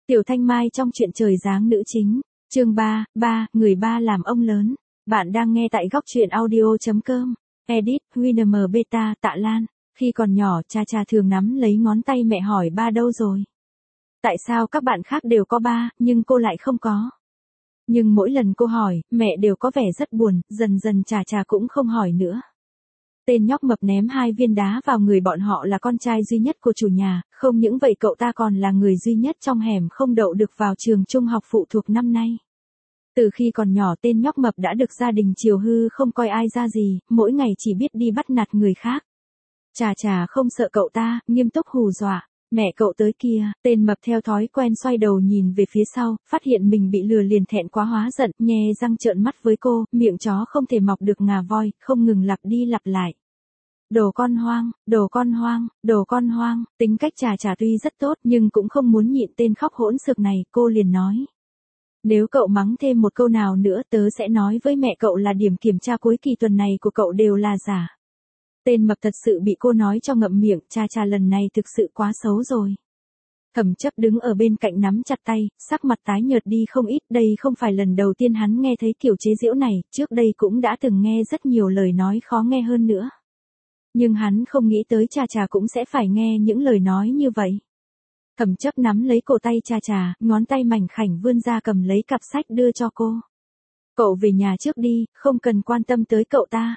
Tiểu Thanh Mai trong truyện Trời Giáng nữ chính, chương 3, người ba làm ông lớn. Bạn đang nghe tại góc truyện audio.com. Edit, Winner Beta, Tạ Lan. Khi còn nhỏ, cha thường nắm lấy ngón tay mẹ hỏi ba đâu rồi. Tại sao các bạn khác đều có ba, nhưng cô lại không có? Nhưng mỗi lần cô hỏi, mẹ đều có vẻ rất buồn, dần dần cha cũng không hỏi nữa. Tên nhóc mập ném 2 viên đá vào người bọn họ là con trai duy nhất của chủ nhà, không những vậy cậu ta còn là người duy nhất trong hẻm không đậu được vào trường trung học phụ thuộc năm nay. Từ khi còn nhỏ tên nhóc mập đã được gia đình chiều hư không coi ai ra gì, mỗi ngày chỉ biết đi bắt nạt người khác. Cha không sợ cậu ta, nghiêm túc hù dọa. Mẹ cậu tới kia, tên mập theo thói quen xoay đầu nhìn về phía sau, phát hiện mình bị lừa liền thẹn quá hóa giận, nhe răng trợn mắt với cô, miệng chó không thể mọc được ngà voi, không ngừng lặp đi lặp lại. Đồ con hoang, đồ con hoang, đồ con hoang, tính cách cha tuy rất tốt nhưng cũng không muốn nhịn tên khóc hỗn xược này, cô liền nói. Nếu cậu mắng thêm một câu nào nữa tớ sẽ nói với mẹ cậu là điểm kiểm tra cuối kỳ tuần này của cậu đều là giả. Tên mập thật sự bị cô nói cho ngậm miệng, cha lần này thực sự quá xấu rồi. Thẩm Chấp đứng ở bên cạnh nắm chặt tay, sắc mặt tái nhợt đi không ít, đây không phải lần đầu tiên hắn nghe thấy kiểu chế giễu này, trước đây cũng đã từng nghe rất nhiều lời nói khó nghe hơn nữa. Nhưng hắn không nghĩ tới cha cũng sẽ phải nghe những lời nói như vậy. Thẩm Chấp nắm lấy cổ tay cha, ngón tay mảnh khảnh vươn ra cầm lấy cặp sách đưa cho cô. Cậu về nhà trước đi, không cần quan tâm tới cậu ta.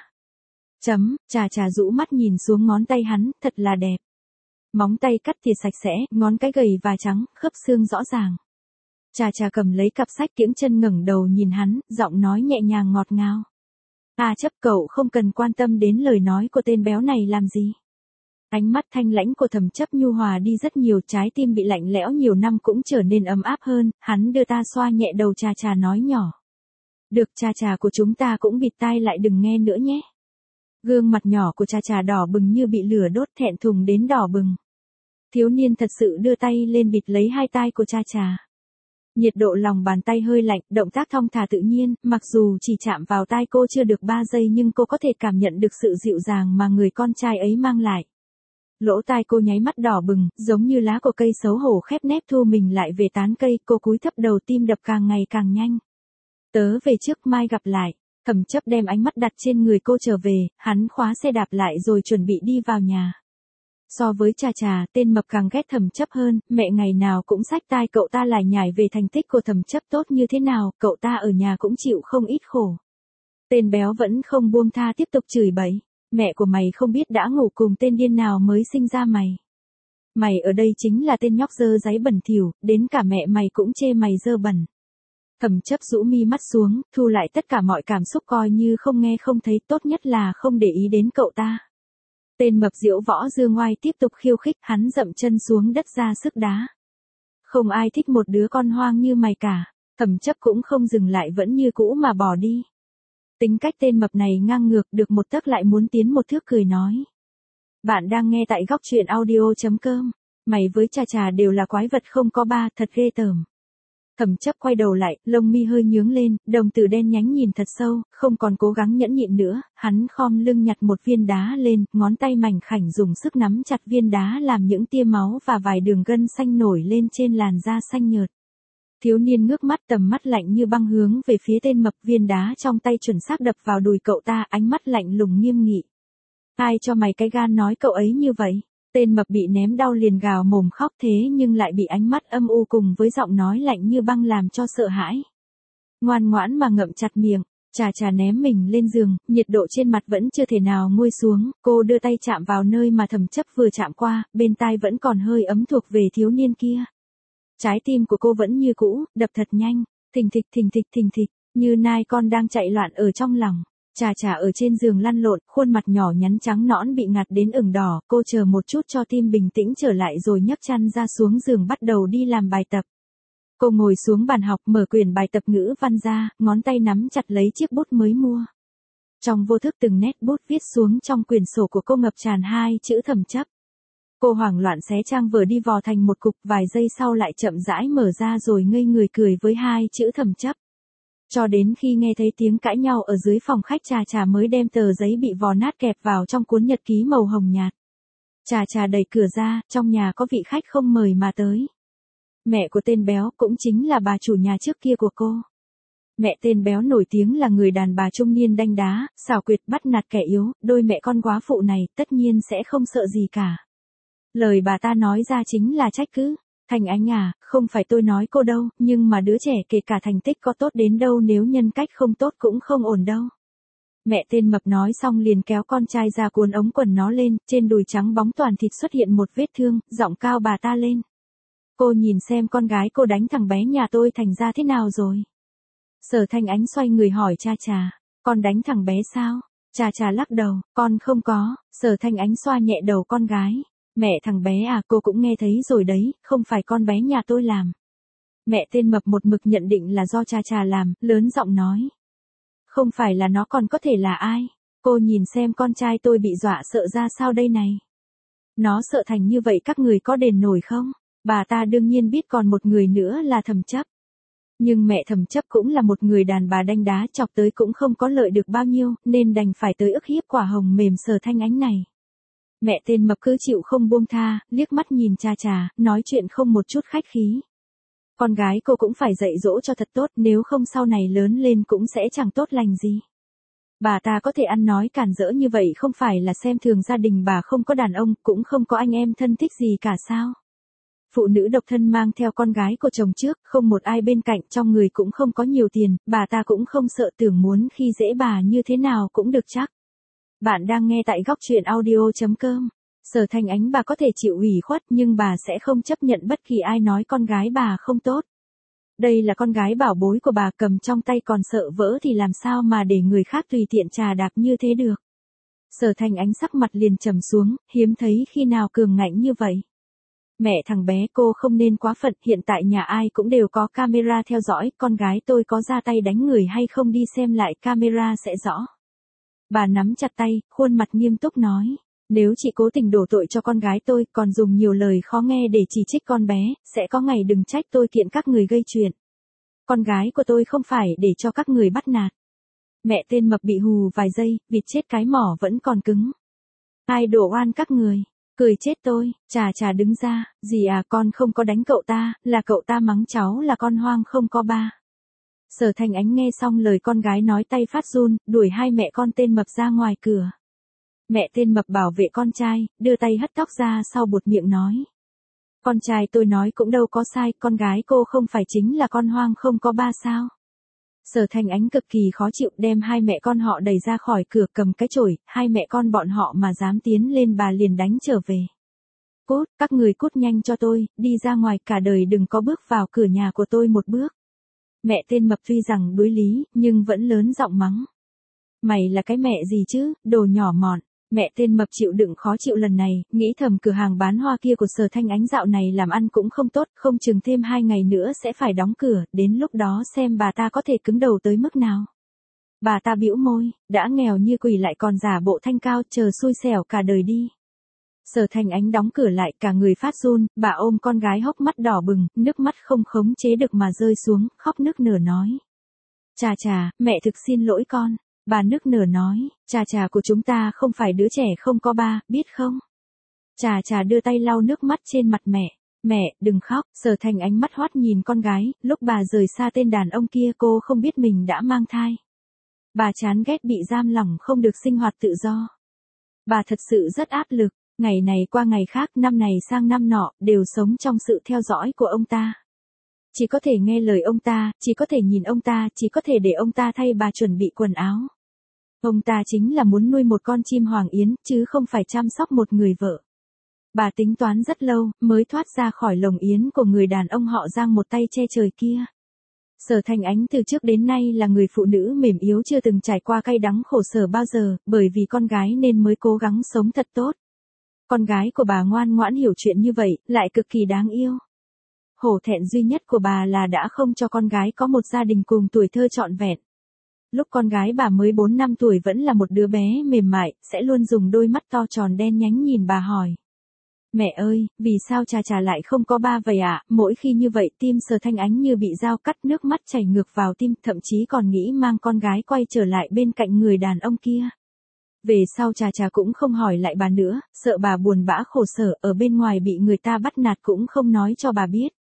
Cha rũ mắt nhìn xuống ngón tay hắn, thật là đẹp. Móng tay cắt thì sạch sẽ, ngón cái gầy và trắng, khớp xương rõ ràng. Cha cầm lấy cặp sách kiễng chân ngẩng đầu nhìn hắn, giọng nói nhẹ nhàng ngọt ngào. Chấp cậu không cần quan tâm đến lời nói của tên béo này làm gì. Ánh mắt thanh lãnh của Thẩm Chấp nhu hòa đi rất nhiều, trái tim bị lạnh lẽo nhiều năm cũng trở nên ấm áp hơn, hắn đưa ta xoa nhẹ đầu cha nói nhỏ. Được, cha của chúng ta cũng bịt tai lại đừng nghe nữa nhé. Gương mặt nhỏ của cha đỏ bừng như bị lửa đốt, thẹn thùng đến đỏ bừng. Thiếu niên thật sự đưa tay lên bịt lấy hai tai của cha. Nhiệt độ lòng bàn tay hơi lạnh, động tác thong thả tự nhiên, mặc dù chỉ chạm vào tai cô chưa được 3 giây nhưng cô có thể cảm nhận được sự dịu dàng mà người con trai ấy mang lại. Lỗ tai cô nháy mắt đỏ bừng, giống như lá của cây xấu hổ khép nép thu mình lại về tán cây, cô cúi thấp đầu, tim đập càng ngày càng nhanh. Tớ về trước, mai gặp lại. Thẩm Chấp đem ánh mắt đặt trên người cô trở về, hắn khóa xe đạp lại rồi chuẩn bị đi vào nhà. So với cha, tên mập càng ghét Thẩm Chấp hơn, mẹ ngày nào cũng xách tai cậu ta lải nhải về thành tích của Thẩm Chấp tốt như thế nào, cậu ta ở nhà cũng chịu không ít khổ. Tên béo vẫn không buông tha tiếp tục chửi bậy, mẹ của mày không biết đã ngủ cùng tên điên nào mới sinh ra mày. Mày ở đây chính là tên nhóc dơ dáy bẩn thỉu, đến cả mẹ mày cũng chê mày dơ bẩn. Thẩm Chấp rũ mi mắt xuống, thu lại tất cả mọi cảm xúc coi như không nghe không thấy, tốt nhất là không để ý đến cậu ta. Tên mập diễu võ dương ngoai tiếp tục khiêu khích, hắn dậm chân xuống đất ra sức đá. Không ai thích một đứa con hoang như mày cả. Thẩm Chấp cũng không dừng lại, vẫn như cũ mà bỏ đi. Tính cách tên mập này ngang ngược, được một tấc lại muốn tiến một thước, cười nói. Bạn đang nghe tại góc truyện audio.com. Mày với cha đều là quái vật không có ba, thật ghê tởm. Thẩm Chấp quay đầu lại, lông mi hơi nhướng lên, đồng tử đen nhánh nhìn thật sâu, không còn cố gắng nhẫn nhịn nữa, hắn khom lưng nhặt một viên đá lên, ngón tay mảnh khảnh dùng sức nắm chặt viên đá làm những tia máu và vài đường gân xanh nổi lên trên làn da xanh nhợt. Thiếu niên ngước mắt, tầm mắt lạnh như băng hướng về phía tên mập, viên đá trong tay chuẩn xác đập vào đùi cậu ta, ánh mắt lạnh lùng nghiêm nghị. Ai cho mày cái gan nói cậu ấy như vậy? Tên mập bị ném đau liền gào mồm khóc, thế nhưng lại bị ánh mắt âm u cùng với giọng nói lạnh như băng làm cho sợ hãi. Ngoan ngoãn mà ngậm chặt miệng, cha ném mình lên giường, nhiệt độ trên mặt vẫn chưa thể nào nguôi xuống, cô đưa tay chạm vào nơi mà Thẩm Chấp vừa chạm qua, bên tai vẫn còn hơi ấm thuộc về thiếu niên kia. Trái tim của cô vẫn như cũ, đập thật nhanh, thình thịch, như nai con đang chạy loạn ở trong lòng. Cha ở trên giường lăn lộn, khuôn mặt nhỏ nhắn trắng nõn bị ngạt đến ửng đỏ, cô chờ một chút cho tim bình tĩnh trở lại rồi nhấc chăn ra xuống giường bắt đầu đi làm bài tập. Cô ngồi xuống bàn học, mở quyển bài tập ngữ văn ra, ngón tay nắm chặt lấy chiếc bút mới mua. Trong vô thức từng nét bút viết xuống trong quyển sổ của cô ngập tràn 2 chữ Thẩm Chấp. Cô hoảng loạn xé trang vở đi vò thành một cục, vài giây sau lại chậm rãi mở ra rồi ngây người cười với 2 chữ Thẩm Chấp. Cho đến khi nghe thấy tiếng cãi nhau ở dưới phòng khách, cha mới đem tờ giấy bị vò nát kẹp vào trong cuốn nhật ký màu hồng nhạt. Cha đẩy cửa ra, trong nhà có vị khách không mời mà tới. Mẹ của tên béo cũng chính là bà chủ nhà trước kia của cô. Mẹ tên béo nổi tiếng là người đàn bà trung niên đanh đá, xảo quyệt bắt nạt kẻ yếu, đôi mẹ con góa phụ này tất nhiên sẽ không sợ gì cả. Lời bà ta nói ra chính là trách cứ. Thành Ánh à, không phải tôi nói cô đâu, nhưng mà đứa trẻ kể cả thành tích có tốt đến đâu nếu nhân cách không tốt cũng không ổn đâu. Mẹ tên mập nói xong liền kéo con trai ra cuốn ống quần nó lên, trên đùi trắng bóng toàn thịt xuất hiện một vết thương, giọng cao bà ta lên. Cô nhìn xem con gái cô đánh thằng bé nhà tôi thành ra thế nào rồi. Sở Thanh Ánh xoay người hỏi cha trà, con đánh thằng bé sao? Cha trà lắc đầu, con không có. Sở Thanh Ánh xoa nhẹ đầu con gái. Mẹ thằng bé à, cô cũng nghe thấy rồi đấy, không phải con bé nhà tôi làm. Mẹ tên mập một mực nhận định là do cha trà làm, lớn giọng nói. Không phải là nó còn có thể là ai? Cô nhìn xem con trai tôi bị dọa sợ ra sao đây này. Nó sợ thành như vậy các người có đền nổi không? Bà ta đương nhiên biết còn một người nữa là Thẩm Chấp. Nhưng mẹ Thẩm Chấp cũng là một người đàn bà đanh đá, chọc tới cũng không có lợi được bao nhiêu, nên đành phải tới ức hiếp quả hồng mềm Sở Thanh Ánh này. Mẹ tên mập cứ chịu không buông tha, liếc mắt nhìn cha trà, nói chuyện không một chút khách khí. Con gái cô cũng phải dạy dỗ cho thật tốt, nếu không sau này lớn lên cũng sẽ chẳng tốt lành gì. Bà ta có thể ăn nói cản rỡ như vậy không phải là xem thường gia đình bà không có đàn ông, cũng không có anh em thân thích gì cả sao. Phụ nữ độc thân mang theo con gái của chồng trước, không một ai bên cạnh, trong người cũng không có nhiều tiền, bà ta cũng không sợ, tưởng muốn khi dễ bà như thế nào cũng được chắc. Bạn đang nghe tại góc truyện audio.com. Sở Thanh Ánh bà có thể chịu ủy khuất nhưng bà sẽ không chấp nhận bất kỳ ai nói con gái bà không tốt. Đây là con gái bảo bối của bà, cầm trong tay còn sợ vỡ thì làm sao mà để người khác tùy tiện trà đạp như thế được. Sở Thanh Ánh sắc mặt liền trầm xuống, hiếm thấy khi nào cường ngạnh như vậy. Mẹ thằng bé, cô không nên quá phận, hiện tại nhà ai cũng đều có camera theo dõi, con gái tôi có ra tay đánh người hay không đi xem lại camera sẽ rõ. Bà nắm chặt tay, khuôn mặt nghiêm túc nói, nếu chị cố tình đổ tội cho con gái tôi, còn dùng nhiều lời khó nghe để chỉ trích con bé, sẽ có ngày đừng trách tôi kiện các người gây chuyện. Con gái của tôi không phải để cho các người bắt nạt. Mẹ tên mập bị hù vài giây, vịt chết cái mỏ vẫn còn cứng. Ai đổ oan các người? Cười chết tôi. Trà đứng ra, dì à, con không có đánh cậu ta, là cậu ta mắng cháu là con hoang không có ba. Sở Thanh Ánh nghe xong lời con gái nói tay phát run, đuổi hai mẹ con tên mập ra ngoài cửa. Mẹ tên mập bảo vệ con trai, đưa tay hất tóc ra sau buột miệng nói. Con trai tôi nói cũng đâu có sai, con gái cô không phải chính là con hoang không có ba sao. Sở Thanh Ánh cực kỳ khó chịu, đem hai mẹ con họ đẩy ra khỏi cửa, cầm cái chổi, hai mẹ con bọn họ mà dám tiến lên bà liền đánh trở về. Cút, các người cút nhanh cho tôi, đi ra ngoài, cả đời đừng có bước vào cửa nhà của tôi một bước. Mẹ tên mập tuy rằng đuối lý, nhưng vẫn lớn giọng mắng. Mày là cái mẹ gì chứ, đồ nhỏ mọn. Mẹ tên mập chịu đựng khó chịu lần này, nghĩ thầm cửa hàng bán hoa kia của Sở Thanh Ánh dạo này làm ăn cũng không tốt, không chừng thêm 2 ngày nữa sẽ phải đóng cửa, đến lúc đó xem bà ta có thể cứng đầu tới mức nào. Bà ta bĩu môi, đã nghèo như quỷ lại còn giả bộ thanh cao, chờ xui xẻo cả đời đi. Sở Thanh Ánh đóng cửa lại, cả người phát run, bà ôm con gái hốc mắt đỏ bừng, nước mắt không khống chế được mà rơi xuống, khóc nức nở nói. Trà, mẹ thực xin lỗi con. Bà nức nở nói, trà của chúng ta không phải đứa trẻ không có ba, biết không? Trà đưa tay lau nước mắt trên mặt mẹ. Mẹ, đừng khóc. Sở Thanh Ánh mắt hoắt nhìn con gái, lúc bà rời xa tên đàn ông kia cô không biết mình đã mang thai. Bà chán ghét bị giam lỏng không được sinh hoạt tự do. Bà thật sự rất áp lực, ngày này qua ngày khác, năm này sang năm nọ, đều sống trong sự theo dõi của ông ta. Chỉ có thể nghe lời ông ta, chỉ có thể nhìn ông ta, chỉ có thể để ông ta thay bà chuẩn bị quần áo. Ông ta chính là muốn nuôi một con chim hoàng yến, chứ không phải chăm sóc một người vợ. Bà tính toán rất lâu, mới thoát ra khỏi lồng yến của người đàn ông họ Giang một tay che trời kia. Sở Thanh Ánh từ trước đến nay là người phụ nữ mềm yếu chưa từng trải qua cay đắng khổ sở bao giờ, bởi vì con gái nên mới cố gắng sống thật tốt. Con gái của bà ngoan ngoãn hiểu chuyện như vậy, lại cực kỳ đáng yêu. Hổ thẹn duy nhất của bà là đã không cho con gái có một gia đình cùng tuổi thơ trọn vẹn. Lúc con gái bà mới 4 năm tuổi vẫn là một đứa bé mềm mại, sẽ luôn dùng đôi mắt to tròn đen nhánh nhìn bà hỏi. Mẹ ơi, vì sao trà lại không có ba vậy ạ? Mỗi khi như vậy tim Sở Thanh Ánh như bị dao cắt, nước mắt chảy ngược vào tim, thậm chí còn nghĩ mang con gái quay trở lại bên cạnh người đàn ông kia. Về sau trà cũng không hỏi lại bà nữa, sợ bà buồn bã khổ sở, ở bên ngoài bị người ta bắt nạt cũng không nói cho bà biết.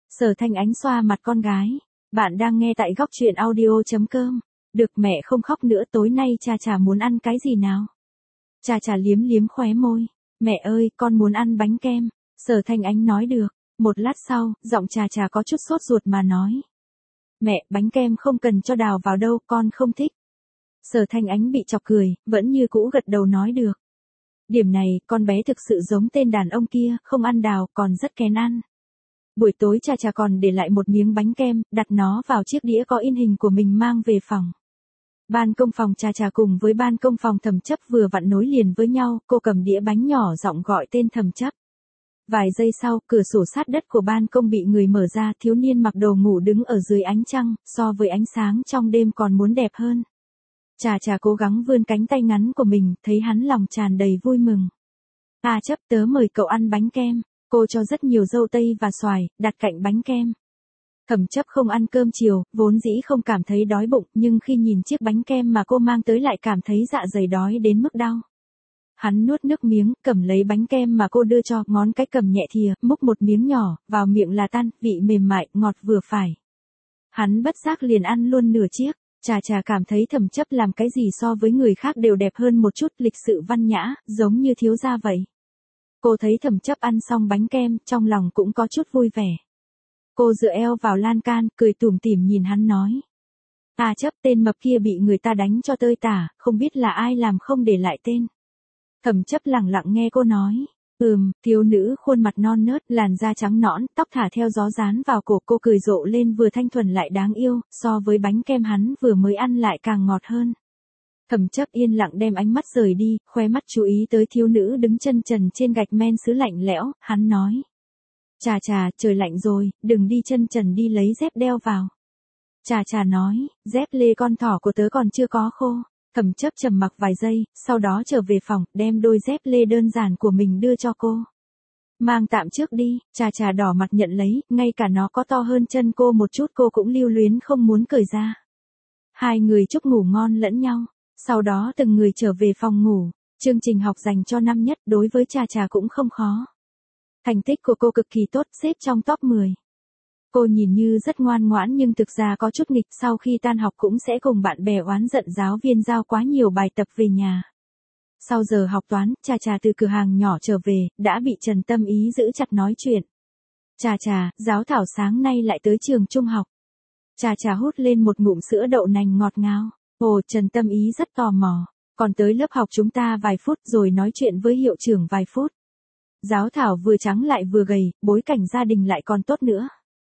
Sở Thanh Ánh xoa mặt con gái. Bạn đang nghe tại góc chuyện audio.com. Được mẹ không khóc nữa, tối nay cha chả muốn ăn cái gì nào. Cha chả liếm liếm khóe môi. Mẹ ơi, con muốn ăn bánh kem. Sở Thanh Ánh nói được. Một lát sau, giọng cha chả có chút sốt ruột mà nói. Mẹ, bánh kem không cần cho đào vào đâu, con không thích. Sở Thanh Ánh bị chọc cười, vẫn như cũ gật đầu nói được. Điểm này, con bé thực sự giống tên đàn ông kia, không ăn đào, còn rất kén ăn. Buổi tối cha chả còn để lại một miếng bánh kem, đặt nó vào chiếc đĩa có in hình của mình mang về phòng. Ban công phòng cha chả cùng với ban công phòng Thẩm Chấp vừa vặn nối liền với nhau, cô cầm đĩa bánh nhỏ giọng gọi tên Thẩm Chấp. Vài giây sau, cửa sổ sát đất của ban công bị người mở ra, thiếu niên mặc đồ ngủ đứng ở dưới ánh trăng, so với ánh sáng trong đêm còn muốn đẹp hơn. Cha chả cố gắng vươn cánh tay ngắn của mình, thấy hắn lòng tràn đầy vui mừng. Chấp, tớ mời cậu ăn bánh kem. Cô cho rất nhiều dâu tây và xoài, đặt cạnh bánh kem. Thẩm Chấp không ăn cơm chiều, vốn dĩ không cảm thấy đói bụng, nhưng khi nhìn chiếc bánh kem mà cô mang tới lại cảm thấy dạ dày đói đến mức đau. Hắn nuốt nước miếng, cầm lấy bánh kem mà cô đưa cho, ngón cái cầm nhẹ thìa, múc một miếng nhỏ, vào miệng là tan, vị mềm mại, ngọt vừa phải. Hắn bất giác liền ăn luôn nửa chiếc. Cha chả cảm thấy Thẩm Chấp làm cái gì so với người khác đều đẹp hơn một chút, lịch sự văn nhã, giống như thiếu gia vậy. Cô thấy Thẩm Chấp ăn xong bánh kem, trong lòng cũng có chút vui vẻ. Cô dựa eo vào lan can, cười tủm tỉm nhìn hắn nói. Chấp, tên mập kia bị người ta đánh cho tơi tả, không biết là ai làm không để lại tên. Thẩm Chấp lẳng lặng nghe cô nói. Thiếu nữ khuôn mặt non nớt, làn da trắng nõn, tóc thả theo gió dán vào cổ, cô cười rộ lên, vừa thanh thuần lại đáng yêu, so với bánh kem hắn vừa mới ăn lại càng ngọt hơn. Thẩm Chấp yên lặng đem ánh mắt rời đi, khóe mắt chú ý tới thiếu nữ đứng chân trần trên gạch men sứ lạnh lẽo, hắn nói. Chà, trời lạnh rồi, đừng đi chân trần, đi lấy dép đeo vào. Chà nói, dép lê con thỏ của tớ còn chưa có khô. Thẩm Chấp trầm mặc vài giây, sau đó trở về phòng, đem đôi dép lê đơn giản của mình đưa cho cô. Mang tạm trước đi. Chà đỏ mặt nhận lấy, ngay cả nó có to hơn chân cô một chút cô cũng lưu luyến không muốn cởi ra. Hai người chúc ngủ ngon lẫn nhau. Sau đó từng người trở về phòng ngủ. Chương trình học dành cho năm nhất đối với Chà cũng không khó. Thành tích của cô cực kỳ tốt, xếp trong top 10. Cô nhìn như rất ngoan ngoãn nhưng thực ra có chút nghịch, sau khi tan học cũng sẽ cùng bạn bè oán giận giáo viên giao quá nhiều bài tập về nhà. Sau giờ học toán, Chà từ cửa hàng nhỏ trở về, đã bị Trần Tâm Ý giữ chặt nói chuyện. Chà, giáo thảo sáng nay lại tới trường trung học. Chà hút lên một ngụm sữa đậu nành ngọt ngào. Ồ, Trần Tâm Ý rất tò mò. Còn tới lớp học chúng ta vài phút rồi nói chuyện với hiệu trưởng vài phút. Giáo thảo vừa trắng lại vừa gầy, bối cảnh gia đình lại còn tốt nữa.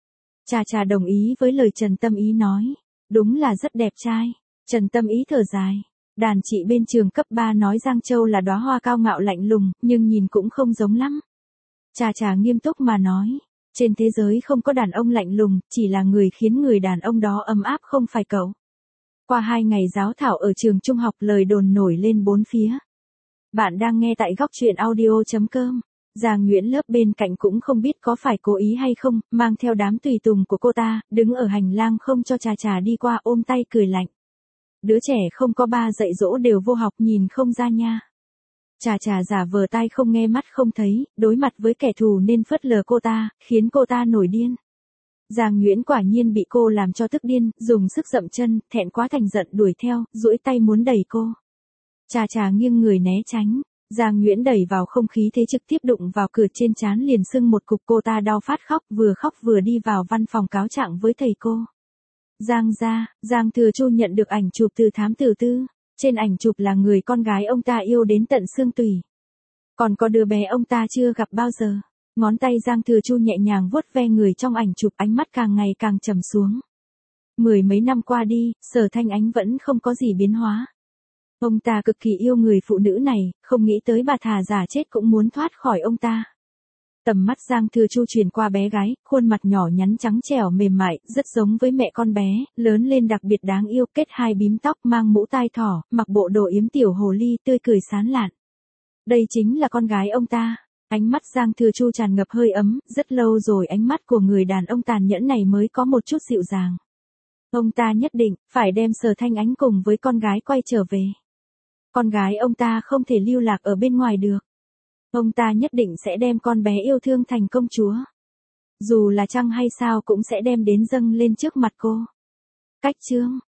Chà đồng ý với lời Trần Tâm Ý nói. Đúng là rất đẹp trai. Trần Tâm Ý thở dài. Đàn chị bên trường cấp 3 nói Giang Châu là đóa hoa cao ngạo lạnh lùng, nhưng nhìn cũng không giống lắm. Chà nghiêm túc mà nói. Trên thế giới không có đàn ông lạnh lùng, chỉ là người khiến người đàn ông đó ấm áp không phải cậu. Qua 2 ngày giáo thảo ở trường trung học, lời đồn nổi lên bốn phía. Bạn đang nghe tại góc chuyện audio.com. Giang Nguyễn lớp bên cạnh cũng không biết có phải cố ý hay không, mang theo đám tùy tùng của cô ta, đứng ở hành lang không cho Chà đi qua, ôm tay cười lạnh. Đứa trẻ không có ba dạy dỗ đều vô học, nhìn không ra nha. Chà giả vờ tai không nghe mắt không thấy, đối mặt với kẻ thù nên phớt lờ cô ta, khiến cô ta nổi điên. Giang Nguyễn quả nhiên bị cô làm cho tức điên, dùng sức dậm chân, thẹn quá thành giận đuổi theo, duỗi tay muốn đẩy cô. Chà nghiêng người né tránh. Giang Nguyễn đẩy vào không khí thế trực tiếp đụng vào cửa, trên trán liền sưng một cục, cô ta đau phát khóc vừa đi vào văn phòng cáo trạng với thầy cô. Giang Thừa Chu nhận được ảnh chụp từ thám tử tư. Trên ảnh chụp là người con gái ông ta yêu đến tận xương tủy. Còn có đứa bé ông ta chưa gặp bao giờ. Ngón tay Giang Thừa Chu nhẹ nhàng vuốt ve người trong ảnh chụp, ánh mắt càng ngày càng trầm xuống. 10 mấy năm qua đi, Sở Thanh Ánh vẫn không có gì biến hóa. Ông ta cực kỳ yêu người phụ nữ này, không nghĩ tới bà thà giả chết cũng muốn thoát khỏi ông ta. Tầm mắt Giang Thừa Chu truyền qua bé gái, khuôn mặt nhỏ nhắn trắng trẻo mềm mại, rất giống với mẹ con bé, lớn lên đặc biệt đáng yêu, kết 2 bím tóc, mang mũ tai thỏ, mặc bộ đồ yếm tiểu hồ ly, tươi cười sán lạn. Đây chính là con gái ông ta. Ánh mắt Giang Thừa Chu tràn ngập hơi ấm, rất lâu rồi ánh mắt của người đàn ông tàn nhẫn này mới có một chút dịu dàng. Ông ta nhất định phải đem Sở Thanh Ánh cùng với con gái quay trở về. Con gái ông ta không thể lưu lạc ở bên ngoài được. Ông ta nhất định sẽ đem con bé yêu thương thành công chúa. Dù là trăng hay sao cũng sẽ đem đến dâng lên trước mặt cô. Cách chương